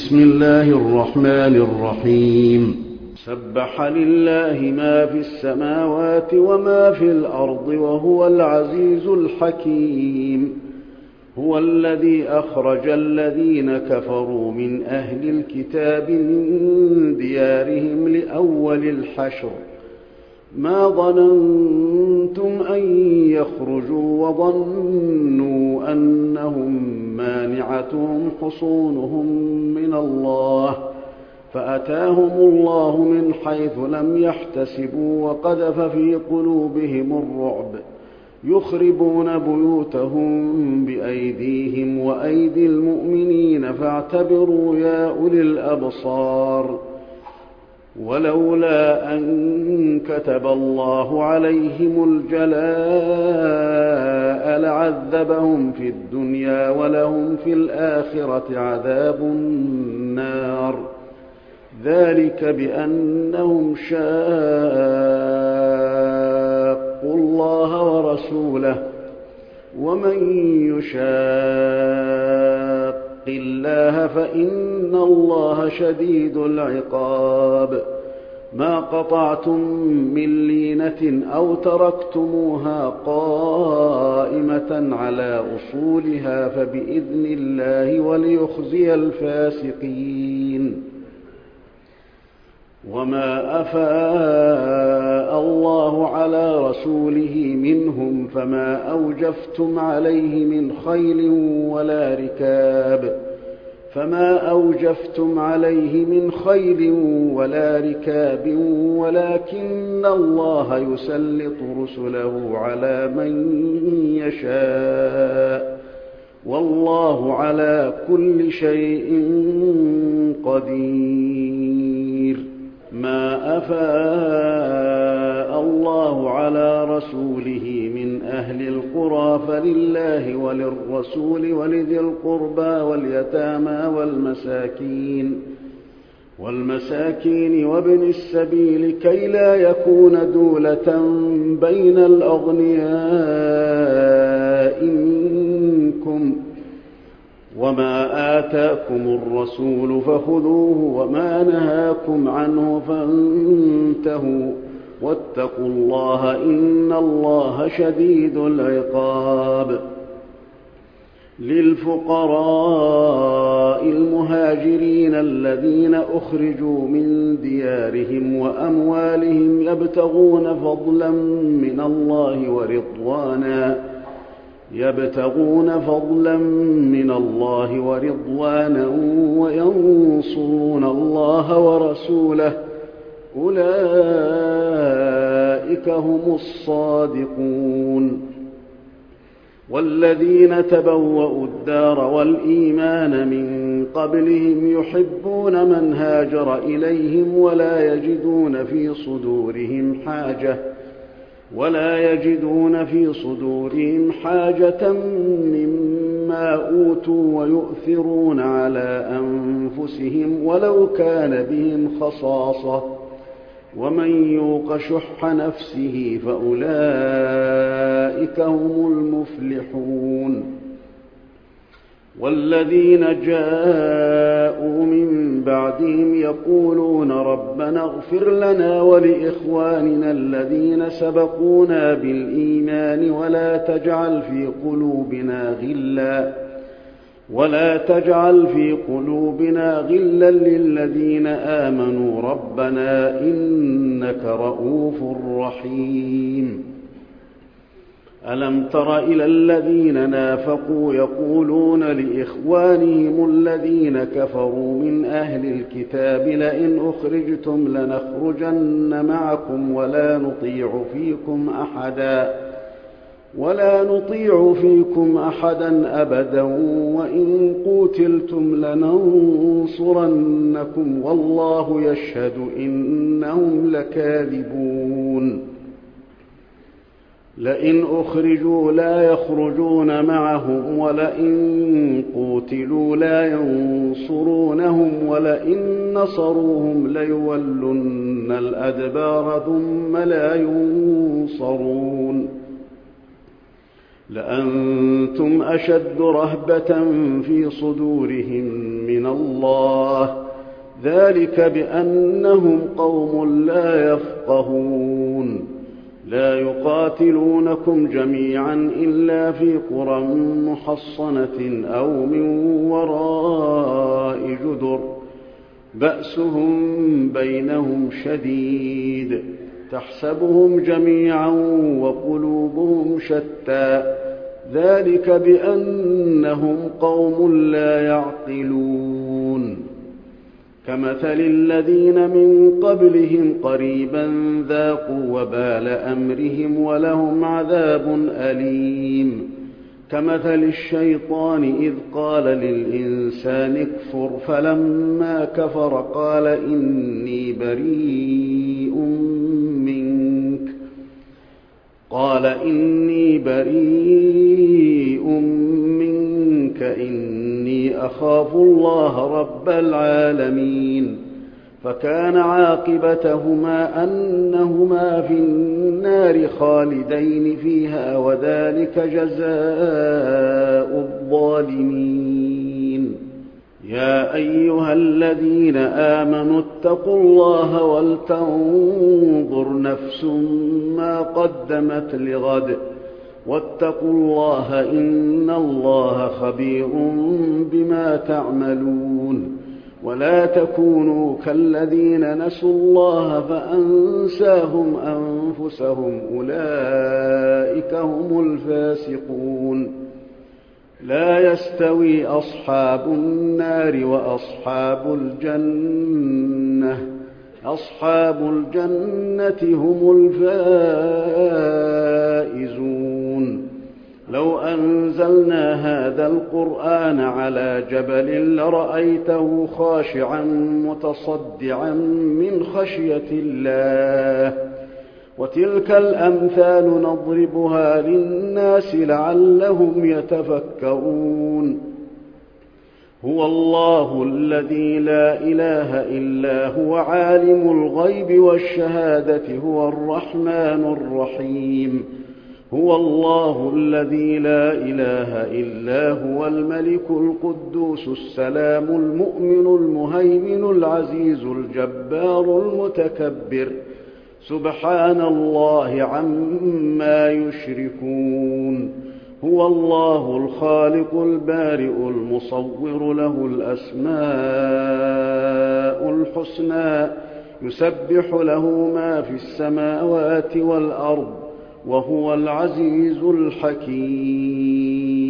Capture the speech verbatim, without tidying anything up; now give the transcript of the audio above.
بسم الله الرحمن الرحيم سبح لله ما في السماوات وما في الأرض وهو العزيز الحكيم هو الذي أخرج الذين كفروا من أهل الكتاب من ديارهم لأول الحشر ما ظننتم أن يخرجوا وظنوا أنهم مانعتهم حصونهم من الله فأتاهم الله من حيث لم يحتسبوا وقذف في قلوبهم الرعب يخربون بيوتهم بأيديهم وأيدي المؤمنين فاعتبروا يا أولي الأبصار ولولا أن كتب الله عليهم الجلاء لعذبهم في الدنيا ولهم في الآخرة عذاب النار ذلك بأنهم شاقوا الله ورسوله ومن يشاق الله فإن الله شديد العقاب ما قطعتم من لينة أو تركتموها قائمة على أصولها فبإذن الله وليخزي الفاسقين وما أفاء الله على رسوله منهم فما أوجفتم عليه من خيل ولا ركاب فما أوجفتم عليه من خيل ولا ركاب ولكن الله يسلط رسله على من يشاء والله على كل شيء قدير ما أفاء الله على رسوله من أهل القرى فلله وللرسول ولذي القربى واليتامى والمساكين والمساكين وابن السبيل كي لا يكون دولة بين الأغنياء منكم وما آتاكم الرسول فخذوه وما نهاكم عنه فانتهوا واتقوا الله إن الله شديد العقاب للفقراء المهاجرين الذين أخرجوا من ديارهم وأموالهم يبتغون فضلا من الله ورضوانا يبتغون فضلا من الله ورضوانا وينصرون الله ورسوله أولئك هم الصادقون والذين تبوأوا الدار والإيمان من قبلهم يحبون من هاجر إليهم ولا يجدون في صدورهم حاجة ولا يجدون في صدورهم حاجة مما أوتوا ويؤثرون على أنفسهم ولو كان بهم خصاصة ومن يوق شح نفسه فأولئك هم المفلحون والذين جاءوا من بعدهم يقولون ربنا اغفر لنا ولإخواننا الذين سبقونا بالإيمان ولا تجعل في قلوبنا غلا ولا تجعل في قلوبنا غلا للذين آمنوا ربنا إنك رؤوف رحيم ألم تر إلى الذين نافقوا يقولون لإخوانهم الذين كفروا من أهل الكتاب لئن أخرجتم لنخرجن معكم ولا نطيع فيكم أحدا ولا نطيع فيكم أحدا أبدا وإن قوتلتم لننصرنكم والله يشهد إنهم لكاذبون لئن أخرجوا لا يخرجون معهم ولئن قوتلوا لا ينصرونهم ولئن نصروهم ليولن الأدبار ثم لا ينصرون لأنتم أشد رهبة في صدورهم من الله، ذلك بأنهم قوم لا يفقهون. لا يقاتلونكم جميعا إلا في قرى محصنة أو من وراء جدر بأسهم بينهم شديد، تحسبهم جميعا وقلوبهم شتى، ذلك بأنهم قوم لا يعقلون. كمثل الذين من قبلهم قريبا ذاقوا وبال أمرهم ولهم عذاب أليم. كمثل الشيطان إذ قال للإنسان اكفر فلما كفر قال إني بريء منك قال إني بريء منك إني أخاف الله رب العالمين. فكان عاقبتهما أنهما في النار خالدين فيها، وذلك جزاء الظالمين. يا أيها الذين آمنوا اتقوا الله ولتنظر نفس ما قدمت لغد، واتقوا الله إن الله خبير بما تعملون. ولا تكونوا كالذين نسوا الله فأنساهم أنفسهم، أولئك هم الفاسقون. لا يستوي أصحاب النار وأصحاب الجنة أصحاب الجنة هم الفائزون. لو أنزلنا هذا القرآن على جبل لرأيته خاشعا متصدعا من خشية الله. وتلك الأمثال نضربها للناس لعلهم يتفكرون. هو الله الذي لا إله إلا هو عالم الغيب والشهادة هو الرحمن الرحيم. هو الله الذي لا إله إلا هو الملك القدوس السلام المؤمن المهيمن العزيز الجبار المتكبر، سبحان الله عما يشركون. هو الله الخالق البارئ المصور، له الأسماء الحسنى، يسبح له ما في السماوات والأرض، وهو العزيز الحكيم.